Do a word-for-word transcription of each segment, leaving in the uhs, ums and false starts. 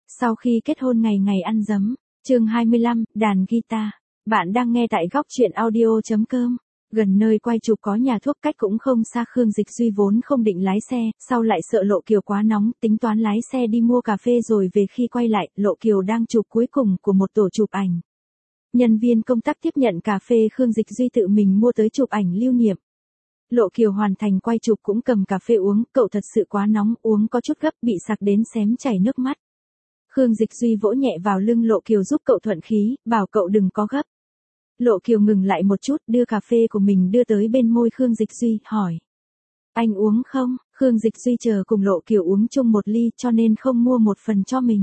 Sau khi kết hôn ngày ngày ăn dấm, chương hai mươi lăm, đàn guitar. Bạn đang nghe tại góc truyện audio chấm com. Gần nơi quay chụp có nhà thuốc cách cũng không xa. Khương Dịch Duy vốn không định lái xe, sau lại sợ Lộ Kiều quá nóng, tính toán lái xe đi mua cà phê rồi về. Khi quay lại, Lộ Kiều đang chụp cuối cùng của một tổ chụp ảnh. Nhân viên công tác tiếp nhận cà phê Khương Dịch Duy tự mình mua tới chụp ảnh lưu niệm. Lộ Kiều hoàn thành quay chụp cũng cầm cà phê uống, cậu thật sự quá nóng, uống có chút gấp, bị sặc đến xém chảy nước mắt. Khương Dịch Duy vỗ nhẹ vào lưng Lộ Kiều giúp cậu thuận khí, bảo cậu đừng có gấp. Lộ Kiều ngừng lại một chút, đưa cà phê của mình đưa tới bên môi Khương Dịch Duy, hỏi. Anh uống không? Khương Dịch Duy chờ cùng Lộ Kiều uống chung một ly cho nên không mua một phần cho mình.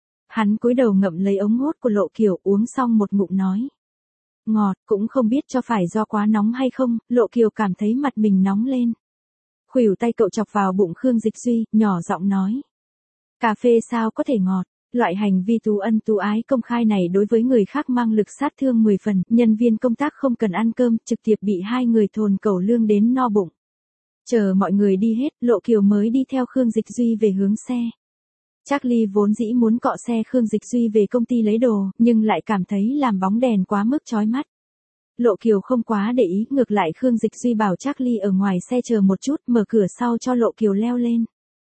Hắn cúi đầu ngậm lấy ống hút của Lộ Kiều, uống xong một ngụm nói. Ngọt, cũng không biết cho phải do quá nóng hay không, Lộ Kiều cảm thấy mặt mình nóng lên. Khuỷu tay cậu chọc vào bụng Khương Dịch Duy, nhỏ giọng nói. Cà phê sao có thể ngọt? Loại hành vi tú ân tú ái công khai này đối với người khác mang lực sát thương mười phần, nhân viên công tác không cần ăn cơm, trực tiếp bị hai người thồn cẩu lương đến no bụng. Chờ mọi người đi hết, Lộ Kiều mới đi theo Khương Dịch Duy về hướng xe. Charlie vốn dĩ muốn cọ xe Khương Dịch Duy về công ty lấy đồ, nhưng lại cảm thấy làm bóng đèn quá mức chói mắt. Lộ Kiều không quá để ý, ngược lại Khương Dịch Duy bảo Charlie ở ngoài xe chờ một chút, mở cửa sau cho Lộ Kiều leo lên.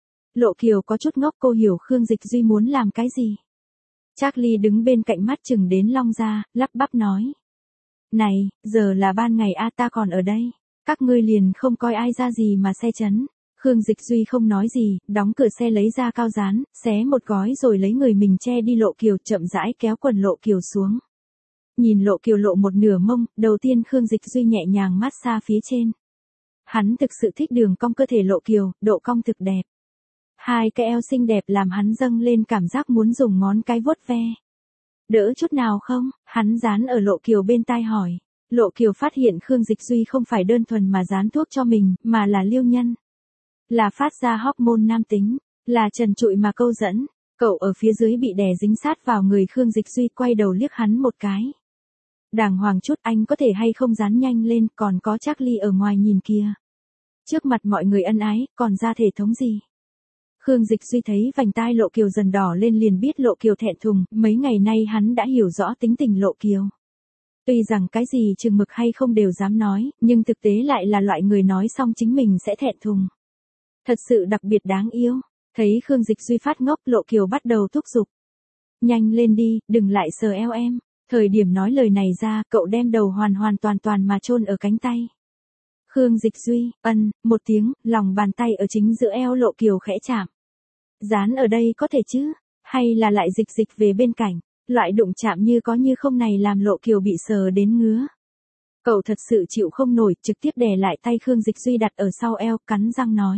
Lộ Kiều có chút ngốc, cô hiểu Khương Dịch Duy muốn làm cái gì. Charlie đứng bên cạnh mắt chừng đến long ra, lắp bắp nói. Này, giờ là ban ngày a, ta còn ở đây. Các ngươi liền không coi ai ra gì mà xe chấn. Khương Dịch Duy không nói gì, đóng cửa xe lấy ra cao dán, xé một gói rồi lấy người mình che đi. Lộ Kiều chậm rãi kéo quần Lộ Kiều xuống. Nhìn Lộ Kiều lộ một nửa mông, đầu tiên Khương Dịch Duy nhẹ nhàng massage phía trên. Hắn thực sự thích đường cong cơ thể Lộ Kiều, độ cong thực đẹp. Hai cái eo xinh đẹp làm hắn dâng lên cảm giác muốn dùng ngón cái vuốt ve. Đỡ chút nào không? Hắn dán ở Lộ Kiều bên tai hỏi. Lộ Kiều phát hiện Khương Dịch Duy không phải đơn thuần mà dán thuốc cho mình, mà là liêu nhân. Là phát ra hormone nam tính, là trần trụi mà câu dẫn. Cậu ở phía dưới bị đè dính sát vào người Khương Dịch Duy, quay đầu liếc hắn một cái. Đàng hoàng chút, anh có thể hay không dán nhanh lên, còn có Charlie ở ngoài nhìn kìa. Trước mặt mọi người ân ái, còn ra thể thống gì? Khương Dịch Duy thấy vành tai Lộ Kiều dần đỏ lên liền biết Lộ Kiều thẹn thùng, mấy ngày nay hắn đã hiểu rõ tính tình Lộ Kiều. Tuy rằng cái gì chừng mực hay không đều dám nói, nhưng thực tế lại là loại người nói xong chính mình sẽ thẹn thùng. Thật sự đặc biệt đáng yêu. Thấy Khương Dịch Duy phát ngốc, Lộ Kiều bắt đầu thúc giục. Nhanh lên đi, đừng lại sờ eo em. Thời điểm nói lời này ra, cậu đem đầu hoàn hoàn toàn toàn mà chôn ở cánh tay. Khương Dịch Duy, ân, một tiếng, lòng bàn tay ở chính giữa eo Lộ Kiều khẽ chạm. Dán ở đây có thể chứ, hay là lại dịch dịch về bên cạnh, loại đụng chạm như có như không này làm Lộ Kiều bị sờ đến ngứa. Cậu thật sự chịu không nổi, trực tiếp đè lại tay Khương Dịch Duy đặt ở sau eo, cắn răng nói.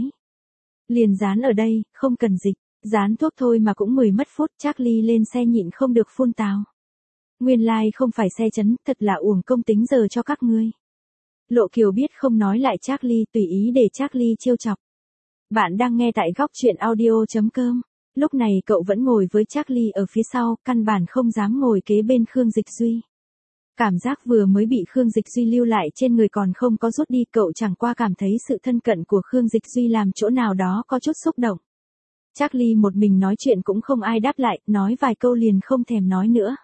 Liền dán ở đây, không cần dịch, dán thuốc thôi mà cũng mười mất phút. Charlie lên xe nhịn không được phun tào. Nguyên lai like không phải xe chấn, thật là uổng công tính giờ cho các ngươi. Lộ Kiều biết không nói lại Charlie, tùy ý để Charlie trêu chọc. Bạn đang nghe tại góc truyện audio chấm com. Lúc này cậu vẫn ngồi với Charlie ở phía sau, căn bản không dám ngồi kế bên Khương Dịch Duy. Cảm giác vừa mới bị Khương Dịch Duy lưu lại trên người còn không có rút đi, cậu chẳng qua cảm thấy sự thân cận của Khương Dịch Duy làm chỗ nào đó có chút xúc động. Charlie một mình nói chuyện cũng không ai đáp lại, nói vài câu liền không thèm nói nữa.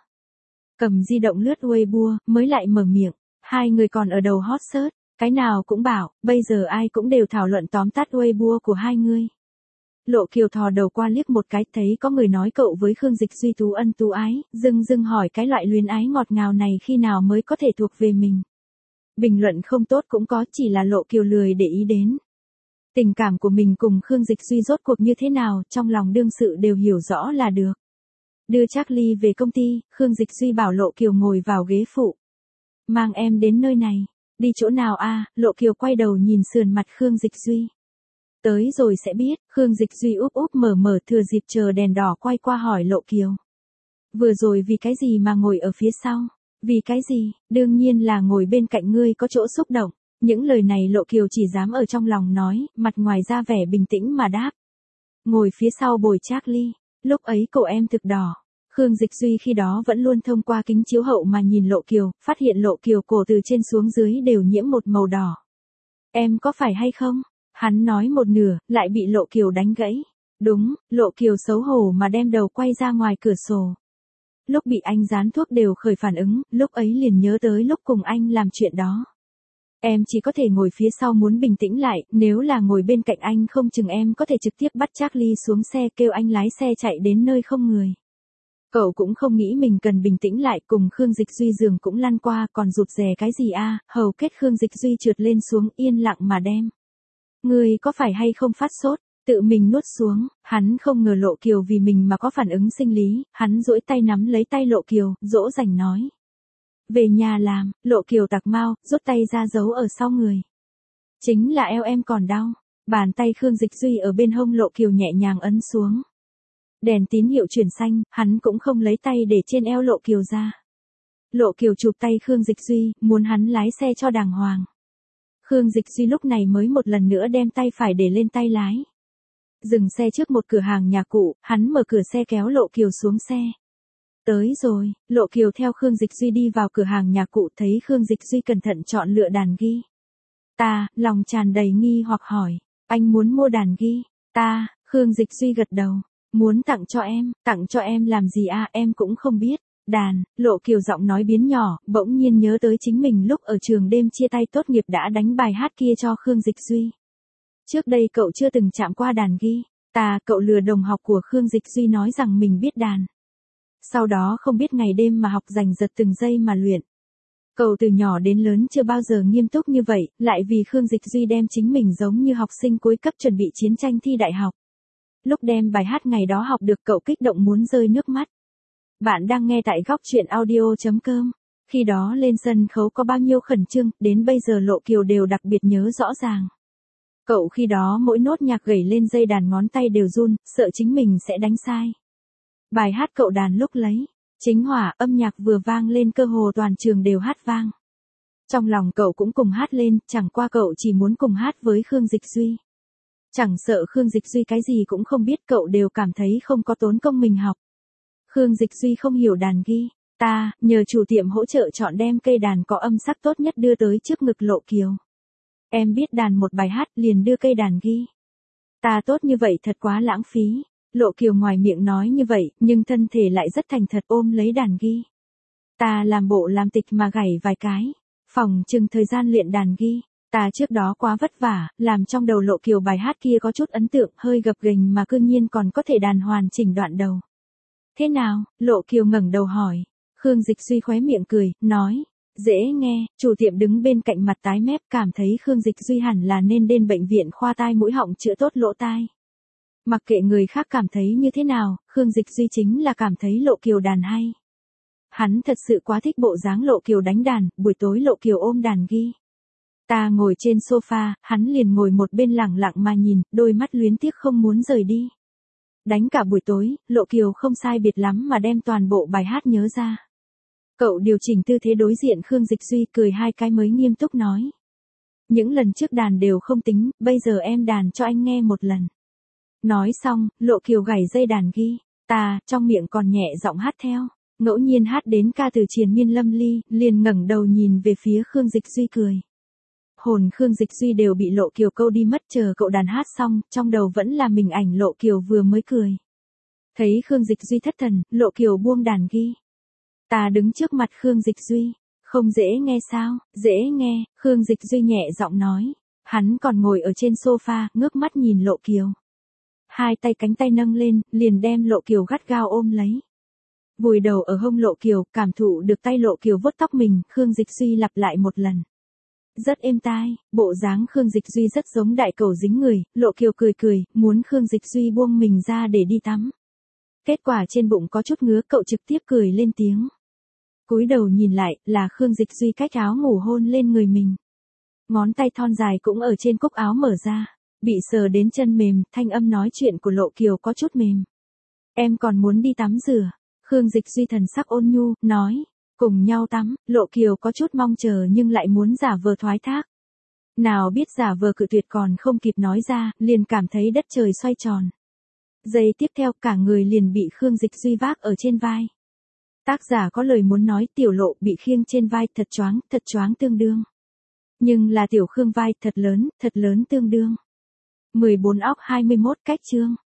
Cầm di động lướt Weibo, mới lại mở miệng. Hai người còn ở đầu hot search, cái nào cũng bảo, bây giờ ai cũng đều thảo luận tóm tắt Weibo của hai người. Lộ Kiều thò đầu qua liếc một cái, thấy có người nói cậu với Khương Dịch Duy tú ân tú ái, dưng dưng hỏi cái loại luyến ái ngọt ngào này khi nào mới có thể thuộc về mình. Bình luận không tốt cũng có, chỉ là Lộ Kiều lười để ý đến. Tình cảm của mình cùng Khương Dịch Duy rốt cuộc như thế nào, trong lòng đương sự đều hiểu rõ là được. Đưa Charlie về công ty, Khương Dịch Duy bảo Lộ Kiều ngồi vào ghế phụ. Mang em đến nơi này. Đi chỗ nào a? À? Lộ Kiều quay đầu nhìn sườn mặt Khương Dịch Duy. Tới rồi sẽ biết. Khương Dịch Duy úp úp mở mở, thừa dịp chờ đèn đỏ quay qua hỏi Lộ Kiều. Vừa rồi vì cái gì mà ngồi ở phía sau? Vì cái gì? Đương nhiên là ngồi bên cạnh ngươi có chỗ xúc động. Những lời này Lộ Kiều chỉ dám ở trong lòng nói, mặt ngoài ra vẻ bình tĩnh mà đáp. Ngồi phía sau bồi Charlie. Lúc ấy cổ em thực đỏ. Khương Dịch Duy khi đó vẫn luôn thông qua kính chiếu hậu mà nhìn Lộ Kiều, phát hiện Lộ Kiều cổ từ trên xuống dưới đều nhiễm một màu đỏ. Em có phải hay không? Hắn nói một nửa, lại bị Lộ Kiều đánh gãy. Đúng, Lộ Kiều xấu hổ mà đem đầu quay ra ngoài cửa sổ. Lúc bị anh dán thuốc đều khởi phản ứng, lúc ấy liền nhớ tới lúc cùng anh làm chuyện đó. Em chỉ có thể ngồi phía sau muốn bình tĩnh lại, nếu là ngồi bên cạnh anh không chừng em có thể trực tiếp bắt Charlie xuống xe kêu anh lái xe chạy đến nơi không người. Cậu cũng không nghĩ mình cần bình tĩnh lại, cùng Khương Dịch Duy giường cũng lăn qua, còn rụt rè cái gì a? Hầu kết Khương Dịch Duy trượt lên xuống, yên lặng mà đem. Người có phải hay không phát sốt? Tự mình nuốt xuống, hắn không ngờ Lộ Kiều vì mình mà có phản ứng sinh lý, hắn duỗi tay nắm lấy tay Lộ Kiều, dỗ dành nói. Về nhà làm, Lộ Kiều tặc mau, rút tay ra giấu ở sau người. Chính là eo em còn đau, bàn tay Khương Dịch Duy ở bên hông Lộ Kiều nhẹ nhàng ấn xuống. Đèn tín hiệu chuyển xanh, hắn cũng không lấy tay để trên eo Lộ Kiều ra. Lộ Kiều chụp tay Khương Dịch Duy, muốn hắn lái xe cho đàng hoàng. Khương Dịch Duy lúc này mới một lần nữa đem tay phải để lên tay lái. Dừng xe trước một cửa hàng nhà cụ, hắn mở cửa xe kéo Lộ Kiều xuống xe. Tới rồi, Lộ Kiều theo Khương Dịch Duy đi vào cửa hàng nhà cụ, thấy Khương Dịch Duy cẩn thận chọn lựa đàn ghi. Ta, lòng tràn đầy nghi hoặc hỏi, anh muốn mua đàn ghi? Ta, Khương Dịch Duy gật đầu, muốn tặng cho em, tặng cho em làm gì à, em cũng không biết. Đàn, Lộ Kiều giọng nói biến nhỏ, bỗng nhiên nhớ tới chính mình lúc ở trường đêm chia tay tốt nghiệp đã đánh bài hát kia cho Khương Dịch Duy. Trước đây cậu chưa từng chạm qua đàn ghi. Ta, cậu lừa đồng học của Khương Dịch Duy nói rằng mình biết đàn. Sau đó không biết ngày đêm mà học giành giật từng giây mà luyện. Cậu từ nhỏ đến lớn chưa bao giờ nghiêm túc như vậy, lại vì Khương Dịch Duy đem chính mình giống như học sinh cuối cấp chuẩn bị chiến tranh thi đại học. Lúc đem bài hát ngày đó học được cậu kích động muốn rơi nước mắt. Bạn đang nghe tại góc truyện audio chấm com. Khi đó lên sân khấu có bao nhiêu khẩn trương, đến bây giờ Lộ Kiều đều đặc biệt nhớ rõ ràng. Cậu khi đó mỗi nốt nhạc gảy lên dây đàn ngón tay đều run, sợ chính mình sẽ đánh sai. Bài hát cậu đàn lúc lấy, chính hỏa, âm nhạc vừa vang lên cơ hồ toàn trường đều hát vang. Trong lòng cậu cũng cùng hát lên, chẳng qua cậu chỉ muốn cùng hát với Khương Dịch Duy. Chẳng sợ Khương Dịch Duy cái gì cũng không biết, cậu đều cảm thấy không có tốn công mình học. Khương Dịch Duy không hiểu đàn ghi, ta, nhờ chủ tiệm hỗ trợ chọn đem cây đàn có âm sắc tốt nhất đưa tới trước ngực Lộ Kiều. Em biết đàn một bài hát liền đưa cây đàn ghi. Ta tốt như vậy thật quá lãng phí. Lộ Kiều ngoài miệng nói như vậy, nhưng thân thể lại rất thành thật ôm lấy đàn ghi. Ta làm bộ làm tịch mà gảy vài cái. Phòng chừng thời gian luyện đàn ghi. Ta trước đó quá vất vả, làm trong đầu Lộ Kiều bài hát kia có chút ấn tượng, hơi gập ghềnh mà cư nhiên còn có thể đàn hoàn chỉnh đoạn đầu. Thế nào? Lộ Kiều ngẩng đầu hỏi. Khương Dịch Duy khóe miệng cười, nói. Dễ nghe, chủ tiệm đứng bên cạnh mặt tái mép, cảm thấy Khương Dịch Duy hẳn là nên đến bệnh viện khoa tai mũi họng chữa tốt lỗ tai. Mặc kệ người khác cảm thấy như thế nào, Khương Dịch Duy chính là cảm thấy Lộ Kiều đàn hay. Hắn thật sự quá thích bộ dáng Lộ Kiều đánh đàn, buổi tối Lộ Kiều ôm đàn ghi. Ta ngồi trên sofa, hắn liền ngồi một bên lặng lặng mà nhìn, đôi mắt luyến tiếc không muốn rời đi. Đánh cả buổi tối, Lộ Kiều không sai biệt lắm mà đem toàn bộ bài hát nhớ ra. Cậu điều chỉnh tư thế đối diện Khương Dịch Duy, cười hai cái mới nghiêm túc nói. Những lần trước đàn đều không tính, bây giờ em đàn cho anh nghe một lần. Nói xong, Lộ Kiều gảy dây đàn ghi, ta, trong miệng còn nhẹ giọng hát theo, ngẫu nhiên hát đến ca từ triền miên lâm ly, liền ngẩng đầu nhìn về phía Khương Dịch Duy cười. Hồn Khương Dịch Duy đều bị Lộ Kiều câu đi mất, chờ cậu đàn hát xong, trong đầu vẫn là mình ảnh Lộ Kiều vừa mới cười. Thấy Khương Dịch Duy thất thần, Lộ Kiều buông đàn ghi. Ta đứng trước mặt Khương Dịch Duy, không dễ nghe sao? Dễ nghe, Khương Dịch Duy nhẹ giọng nói. Hắn còn ngồi ở trên sofa, ngước mắt nhìn Lộ Kiều. Hai tay cánh tay nâng lên, liền đem Lộ Kiều gắt gao ôm lấy. Vùi đầu ở hông Lộ Kiều, cảm thụ được tay Lộ Kiều vuốt tóc mình, Khương Dịch Duy lặp lại một lần. Rất êm tai, bộ dáng Khương Dịch Duy rất giống đại cẩu dính người, Lộ Kiều cười cười, muốn Khương Dịch Duy buông mình ra để đi tắm. Kết quả trên bụng có chút ngứa, cậu trực tiếp cười lên tiếng. Cúi đầu nhìn lại, là Khương Dịch Duy cách áo ngủ hôn lên người mình. Ngón tay thon dài cũng ở trên cúc áo mở ra, bị sờ đến chân mềm, thanh âm nói chuyện của Lộ Kiều có chút mềm. Em còn muốn đi tắm rửa. Khương Dịch Duy thần sắc ôn nhu, nói. Cùng nhau tắm, Lộ Kiều có chút mong chờ nhưng lại muốn giả vờ thoái thác. Nào biết giả vờ cự tuyệt còn không kịp nói ra, liền cảm thấy đất trời xoay tròn. Giây tiếp theo cả người liền bị Khương Dịch Duy vác ở trên vai. Tác giả có lời muốn nói, tiểu Lộ bị khiêng trên vai thật choáng, thật choáng tương đương. Nhưng là tiểu Khương vai thật lớn, thật lớn tương đương. mười bốn óc hai mươi mốt cách chương.